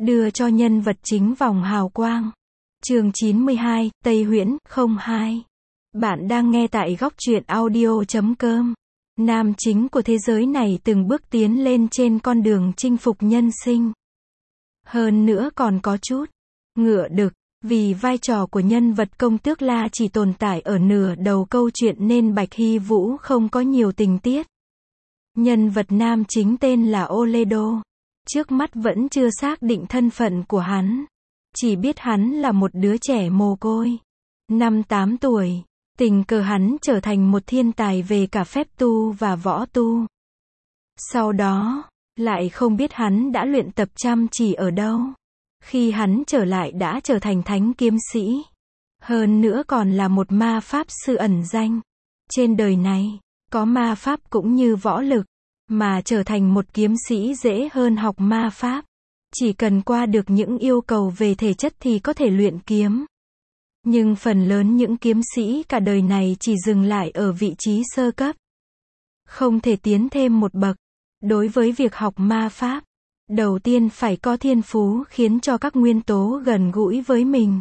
đưa cho nhân vật chính vòng hào quang. Chương 92, Tây Huyễn, 02. Bạn đang nghe tại góc truyện audio.com. Nam chính của thế giới này từng bước tiến lên trên con đường chinh phục nhân sinh. Hơn nữa còn có chút ngựa đực, vì vai trò của nhân vật công tước La chỉ tồn tại ở nửa đầu câu chuyện nên Bạch Hy Vũ không có nhiều tình tiết. Nhân vật nam chính tên là Oledo. Trước mắt vẫn chưa xác định thân phận của hắn. Chỉ biết hắn là một đứa trẻ mồ côi. 5-8 tuổi. Tình cờ hắn trở thành một thiên tài về cả phép tu và võ tu. Sau đó, lại không biết hắn đã luyện tập chăm chỉ ở đâu. Khi hắn trở lại đã trở thành thánh kiếm sĩ. Hơn nữa còn là một ma pháp sư ẩn danh. Trên đời này, có ma pháp cũng như võ lực. Mà trở thành một kiếm sĩ dễ hơn học ma pháp. Chỉ cần qua được những yêu cầu về thể chất thì có thể luyện kiếm. Nhưng phần lớn những kiếm sĩ cả đời này chỉ dừng lại ở vị trí sơ cấp. Không thể tiến thêm một bậc. Đối với việc học ma pháp, đầu tiên phải có thiên phú khiến cho các nguyên tố gần gũi với mình.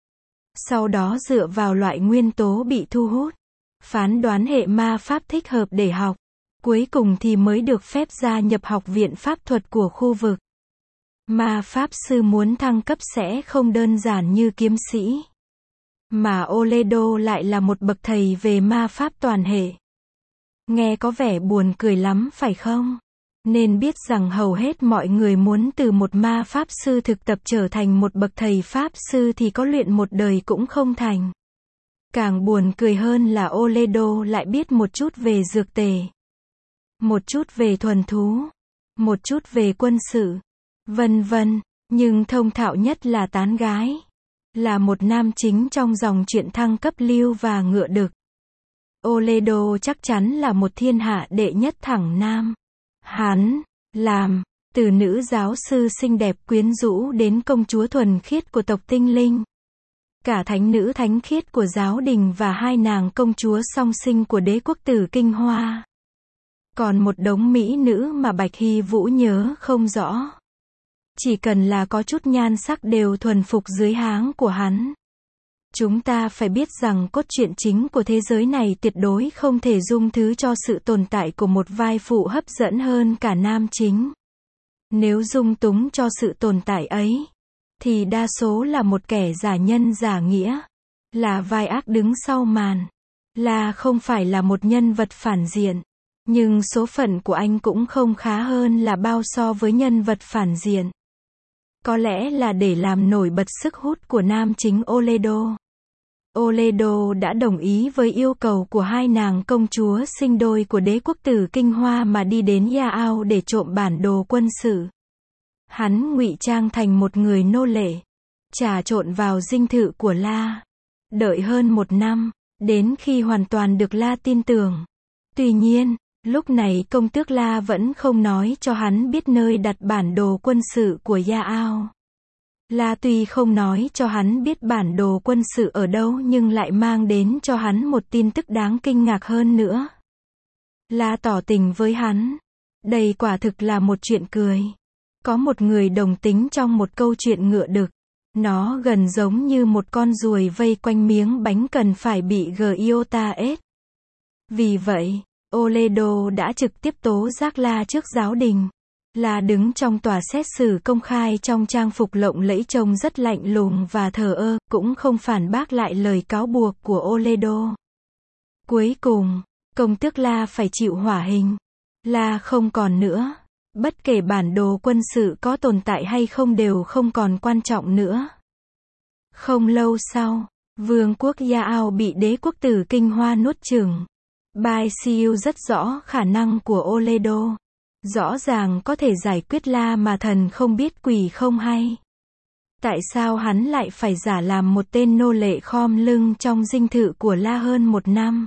Sau đó dựa vào loại nguyên tố bị thu hút, phán đoán hệ ma pháp thích hợp để học. Cuối cùng thì mới được phép gia nhập học viện pháp thuật của khu vực. Ma pháp sư muốn thăng cấp sẽ không đơn giản như kiếm sĩ. Mà Oledo lại là một bậc thầy về ma pháp toàn hệ. Nghe có vẻ buồn cười lắm phải không? Nên biết rằng hầu hết mọi người muốn từ một ma pháp sư thực tập trở thành một bậc thầy pháp sư thì có luyện một đời cũng không thành. Càng buồn cười hơn là Oledo lại biết một chút về dược tề. Một chút về thuần thú. Một chút về quân sự. Vân vân. Nhưng thông thạo nhất là tán gái. Là một nam chính trong dòng truyện thăng cấp lưu và ngựa đực. Oledo chắc chắn là một thiên hạ đệ nhất thẳng nam. Hắn làm từ nữ giáo sư xinh đẹp quyến rũ đến công chúa thuần khiết của tộc tinh linh. Cả thánh nữ thánh khiết của giáo đình và hai nàng công chúa song sinh của đế quốc Tử Kinh Hoa. Còn một đống mỹ nữ mà Bạch Hy Vũ nhớ không rõ. Chỉ cần là có chút nhan sắc đều thuần phục dưới háng của hắn. Chúng ta phải biết rằng cốt truyện chính của thế giới này tuyệt đối không thể dung thứ cho sự tồn tại của một vai phụ hấp dẫn hơn cả nam chính. Nếu dung túng cho sự tồn tại ấy, thì đa số là một kẻ giả nhân giả nghĩa. Là vai ác đứng sau màn. Là không phải là một nhân vật phản diện. Nhưng số phận của anh cũng không khá hơn là bao so với nhân vật phản diện. Có lẽ là để làm nổi bật sức hút của nam chính Oledo. Oledo đã đồng ý với yêu cầu của hai nàng công chúa sinh đôi của đế quốc Tử Kinh Hoa mà đi đến Yao để trộm bản đồ quân sự. Hắn ngụy trang thành một người nô lệ, trà trộn vào dinh thự của La. Đợi hơn 1 năm, đến khi hoàn toàn được La tin tưởng. Tuy nhiên, lúc này công tước La vẫn không nói cho hắn biết nơi đặt bản đồ quân sự của Yao. La tuy không nói cho hắn biết bản đồ quân sự ở đâu nhưng lại mang đến cho hắn một tin tức đáng kinh ngạc hơn nữa. La tỏ tình với hắn. Đây quả thực là một chuyện cười. Có một người đồng tính trong một câu chuyện ngựa đực. Nó gần giống như một con ruồi vây quanh miếng bánh cần phải bị giota ết. Vì vậy, Oledo đã trực tiếp tố giác La trước giáo đình. La đứng trong tòa xét xử công khai trong trang phục lộng lẫy trông rất lạnh lùng và thờ ơ, cũng không phản bác lại lời cáo buộc của Oledo. Cuối cùng, công tước La phải chịu hỏa hình. La không còn nữa. Bất kể bản đồ quân sự có tồn tại hay không đều không còn quan trọng nữa. Không lâu sau, vương quốc Yao bị đế quốc Tử Kinh Hoa nuốt chửng. Bai Siêu rất rõ khả năng của Oledo. Rõ ràng có thể giải quyết La mà thần không biết quỷ không hay. Tại sao hắn lại phải giả làm một tên nô lệ khom lưng trong dinh thự của La hơn 1 năm?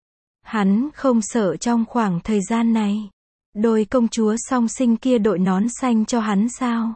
Hắn không sợ trong khoảng thời gian này, đôi công chúa song sinh kia đội nón xanh cho hắn sao?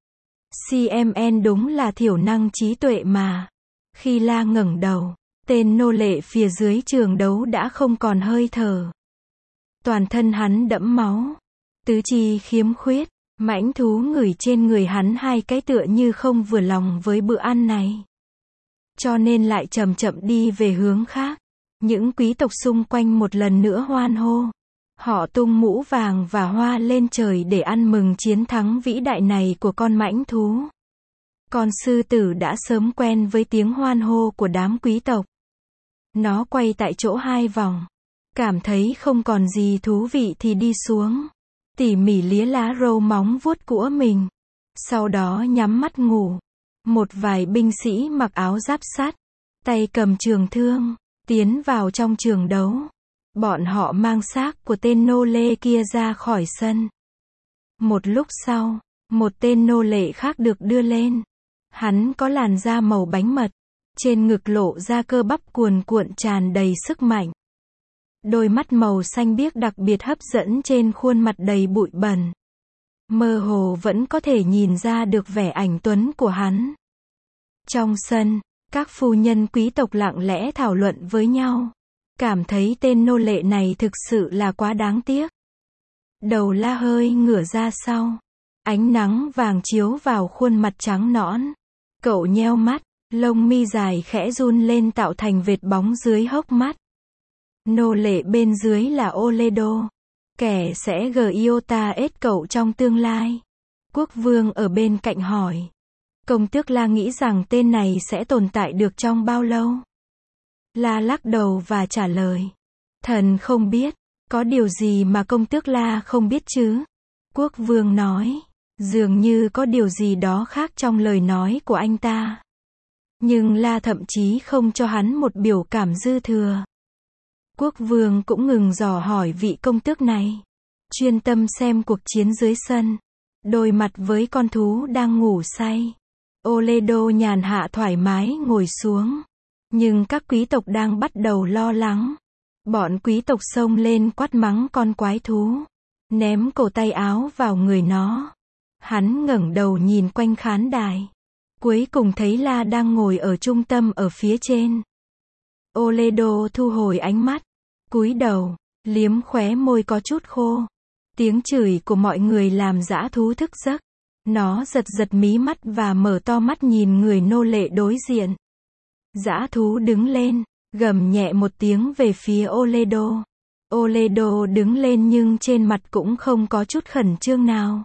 CMN đúng là thiểu năng trí tuệ mà. Khi La ngẩng đầu, tên nô lệ phía dưới trường đấu đã không còn hơi thở. Toàn thân hắn đẫm máu. Tứ chi khiếm khuyết, Mãnh thú ngửi trên người hắn hai cái tựa như không vừa lòng với bữa ăn này. Cho nên lại chậm chậm đi về hướng khác. Những quý tộc xung quanh một lần nữa hoan hô. Họ tung mũ vàng và hoa lên trời để ăn mừng chiến thắng vĩ đại này của con mãnh thú. Con sư tử đã sớm quen với tiếng hoan hô của đám quý tộc. Nó quay tại chỗ 2 vòng. Cảm thấy không còn gì thú vị thì đi xuống. Tỉ mỉ lía lá râu móng vuốt của mình. Sau đó nhắm mắt ngủ. Một vài binh sĩ mặc áo giáp sắt, tay cầm trường thương, tiến vào trong trường đấu. Bọn họ mang xác của tên nô lệ kia ra khỏi sân. Một lúc sau, một tên nô lệ khác được đưa lên. Hắn có làn da màu bánh mật, trên ngực lộ ra cơ bắp cuồn cuộn tràn đầy sức mạnh. Đôi mắt màu xanh biếc đặc biệt hấp dẫn trên khuôn mặt đầy bụi bẩn. Mơ hồ vẫn có thể nhìn ra được vẻ anh tuấn của hắn. Trong sân, các phu nhân quý tộc lặng lẽ thảo luận với nhau. Cảm thấy tên nô lệ này thực sự là quá đáng tiếc. Đầu La hơi ngửa ra sau. Ánh nắng vàng chiếu vào khuôn mặt trắng nõn. Cậu nheo mắt, lông mi dài khẽ run lên tạo thành vệt bóng dưới hốc mắt. Nô lệ bên dưới là Oledo. Kẻ sẽ Giota ết cậu trong tương lai. Quốc vương ở bên cạnh hỏi. Công tước La nghĩ rằng tên này sẽ tồn tại được trong bao lâu? La lắc đầu và trả lời. Thần không biết. Có điều gì mà công tước La không biết chứ? Quốc vương nói. Dường như có điều gì đó khác trong lời nói của anh ta. Nhưng La thậm chí không cho hắn một biểu cảm dư thừa. Quốc vương cũng ngừng dò hỏi vị công tước này. Chuyên tâm xem cuộc chiến dưới sân. Đối mặt với con thú đang ngủ say. Oledo nhàn hạ thoải mái ngồi xuống. Nhưng các quý tộc đang bắt đầu lo lắng. Bọn quý tộc xông lên quát mắng con quái thú. Ném cổ tay áo vào người nó. Hắn ngẩng đầu nhìn quanh khán đài. Cuối cùng thấy La đang ngồi ở trung tâm ở phía trên. Oledo thu hồi ánh mắt. Cúi đầu, liếm khóe môi có chút khô. Tiếng chửi của mọi người làm dã thú thức giấc. Nó giật giật mí mắt và mở to mắt nhìn người nô lệ đối diện. Dã thú đứng lên, gầm nhẹ một tiếng về phía Oledo. Oledo đứng lên nhưng trên mặt cũng không có chút khẩn trương nào.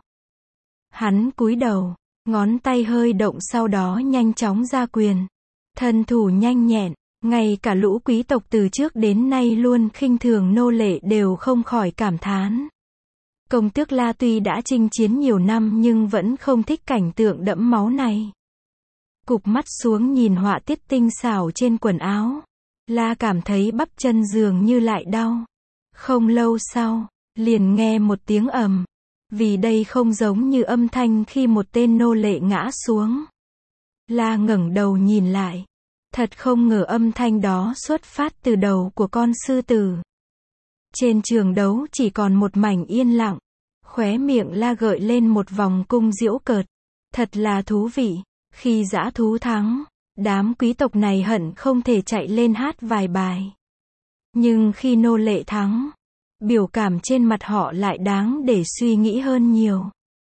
Hắn cúi đầu, ngón tay hơi động sau đó nhanh chóng ra quyền. Thân thủ nhanh nhẹn, ngay cả lũ quý tộc từ trước đến nay luôn khinh thường nô lệ đều không khỏi cảm thán. Công tước La tuy đã chinh chiến nhiều năm nhưng vẫn không thích cảnh tượng đẫm máu này. Cụp mắt xuống nhìn họa tiết tinh xảo trên quần áo. La cảm thấy bắp chân dường như lại đau. Không lâu sau, liền nghe một tiếng ầm. Vì đây không giống như âm thanh khi một tên nô lệ ngã xuống. La ngẩng đầu nhìn lại. Thật không ngờ âm thanh đó xuất phát từ đầu của con sư tử. Trên trường đấu chỉ còn một mảnh yên lặng. Khóe miệng La gợi lên một vòng cung giễu cợt. Thật là thú vị. Khi dã thú thắng, đám quý tộc này hận không thể chạy lên hát vài bài. Nhưng khi nô lệ thắng, biểu cảm trên mặt họ lại đáng để suy nghĩ hơn nhiều.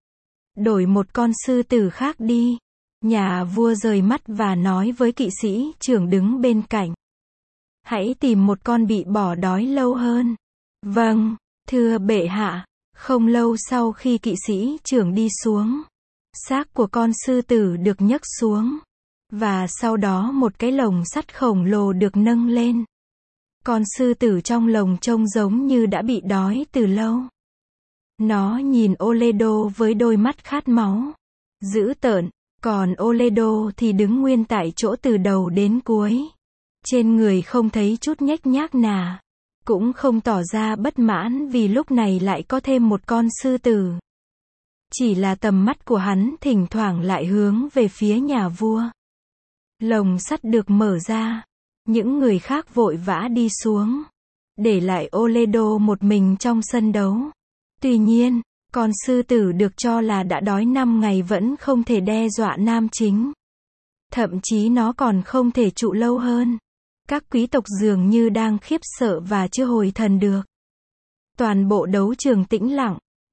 Đổi một con sư tử khác đi. Nhà vua rời mắt và nói với kỵ sĩ trưởng đứng bên cạnh. Hãy tìm một con bị bỏ đói lâu hơn. Vâng, thưa bệ hạ. Không lâu sau khi kỵ sĩ trưởng đi xuống, xác của con sư tử được nhấc xuống. Và sau đó một cái lồng sắt khổng lồ được nâng lên. Con sư tử trong lồng trông giống như đã bị đói từ lâu. Nó nhìn Oledo với đôi mắt khát máu, dữ tợn, còn Oledo thì đứng nguyên tại chỗ từ đầu đến cuối. Trên người không thấy chút nhếch nhác nào, cũng không tỏ ra bất mãn vì lúc này lại có thêm một con sư tử. Chỉ là tầm mắt của hắn thỉnh thoảng lại hướng về phía nhà vua. Lồng sắt được mở ra. Những người khác vội vã đi xuống. Để lại Oledo một mình trong sân đấu. Tuy nhiên, con sư tử được cho là đã đói 5 ngày vẫn không thể đe dọa nam chính. Thậm chí nó còn không thể trụ lâu hơn. Các quý tộc dường như đang khiếp sợ và chưa hồi thần được. Toàn bộ đấu trường tĩnh lặng.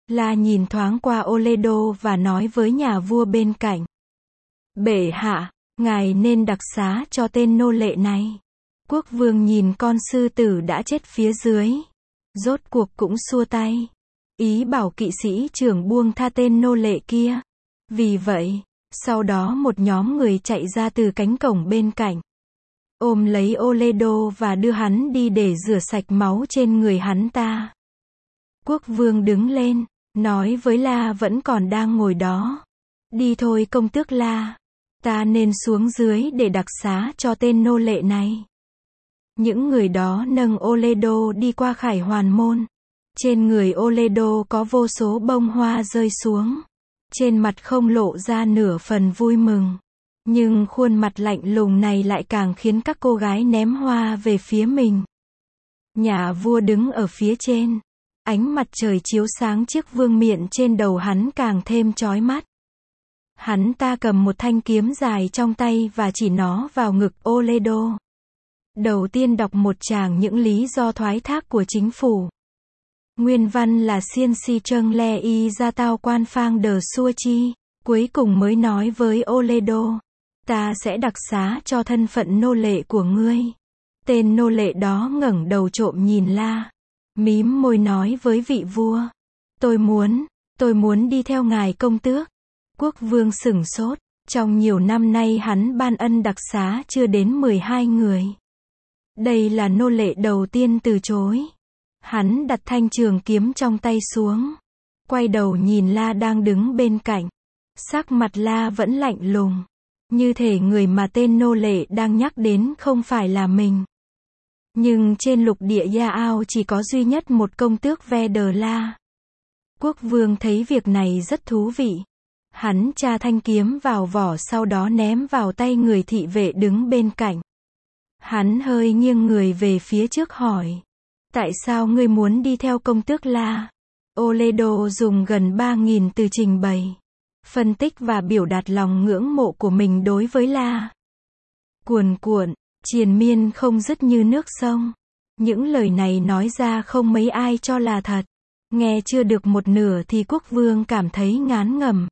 La nhìn thoáng qua Oledo và nói với nhà vua bên cạnh. Bệ hạ, ngài nên đặc xá cho tên nô lệ này. Quốc vương nhìn con sư tử đã chết phía dưới. Rốt cuộc cũng xua tay. Ý bảo kỵ sĩ trưởng buông tha tên nô lệ kia. Vì vậy, sau đó một nhóm người chạy ra từ cánh cổng bên cạnh. Ôm lấy Oledo và đưa hắn đi để rửa sạch máu trên người hắn ta. Quốc vương đứng lên, nói với La vẫn còn đang ngồi đó. Đi thôi công tước La. Ta nên xuống dưới để đặc xá cho tên nô lệ này. Những người đó nâng Oledo đi qua khải hoàn môn. Trên người Oledo có vô số bông hoa rơi xuống. Trên mặt không lộ ra nửa phần vui mừng. Nhưng khuôn mặt lạnh lùng này lại càng khiến các cô gái ném hoa về phía mình. Nhà vua đứng ở phía trên. Ánh mặt trời chiếu sáng chiếc vương miện trên đầu hắn càng thêm chói mắt. Hắn ta cầm một thanh kiếm dài trong tay và chỉ nó vào ngực Oledo. Đầu tiên đọc một tràng những lý do thoái thác của chính phủ. Nguyên văn là Xiên si trâng le y ra tao quan phang đờ xua chi. Cuối cùng mới nói với Oledo. Ta sẽ đặc xá cho thân phận nô lệ của ngươi. Tên nô lệ đó ngẩng đầu trộm nhìn La. Mím môi nói với vị vua. Tôi muốn đi theo ngài công tước. Quốc vương sửng sốt. Trong nhiều năm nay hắn ban ân đặc xá chưa đến 12 người. Đây là nô lệ đầu tiên từ chối. Hắn đặt thanh trường kiếm trong tay xuống. Quay đầu nhìn La đang đứng bên cạnh. Sắc mặt La vẫn lạnh lùng. Như thể người mà tên nô lệ đang nhắc đến không phải là mình. Nhưng trên lục địa Yaao chỉ có duy nhất một công tước Ve-đờ La. Quốc vương thấy việc này rất thú vị. Hắn tra thanh kiếm vào vỏ sau đó ném vào tay người thị vệ đứng bên cạnh. Hắn hơi nghiêng người về phía trước hỏi. Tại sao ngươi muốn đi theo công tước La? Oledo dùng gần 3.000 từ trình bày. Phân tích và biểu đạt lòng ngưỡng mộ của mình đối với La. Cuồn cuộn, triền miên không dứt như nước sông. Những lời này nói ra không mấy ai cho là thật. Nghe chưa được một nửa thì quốc vương cảm thấy ngán ngẩm.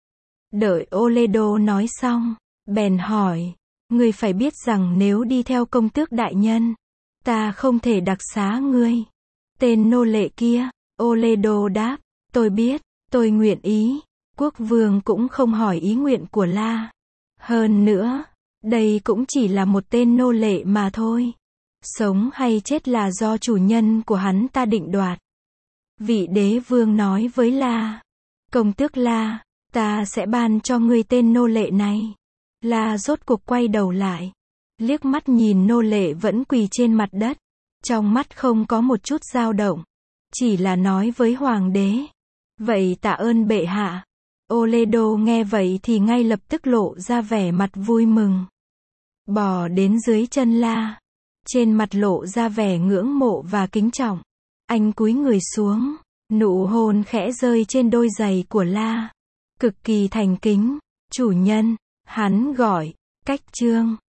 Đợi Oledo nói xong, bèn hỏi. Ngươi phải biết rằng nếu đi theo công tước đại nhân, ta không thể đặc xá ngươi. Tên nô lệ kia, Oledo đáp. Tôi biết, tôi nguyện ý. Quốc vương cũng không hỏi ý nguyện của La. Hơn nữa, đây cũng chỉ là một tên nô lệ mà thôi. Sống hay chết là do chủ nhân của hắn ta định đoạt. Vị đế vương nói với La. Công tước La, ta sẽ ban cho ngươi tên nô lệ này. La rốt cuộc quay đầu lại. Liếc mắt nhìn nô lệ vẫn quỳ trên mặt đất. Trong mắt không có một chút dao động. Chỉ là nói với hoàng đế. Vậy tạ ơn bệ hạ. Oledo nghe vậy thì ngay lập tức lộ ra vẻ mặt vui mừng. Bò đến dưới chân La. Trên mặt lộ ra vẻ ngưỡng mộ và kính trọng. Anh cúi người xuống. Nụ hôn khẽ rơi trên đôi giày của La. Cực kỳ thành kính. Chủ nhân, hắn gọi. Cách chương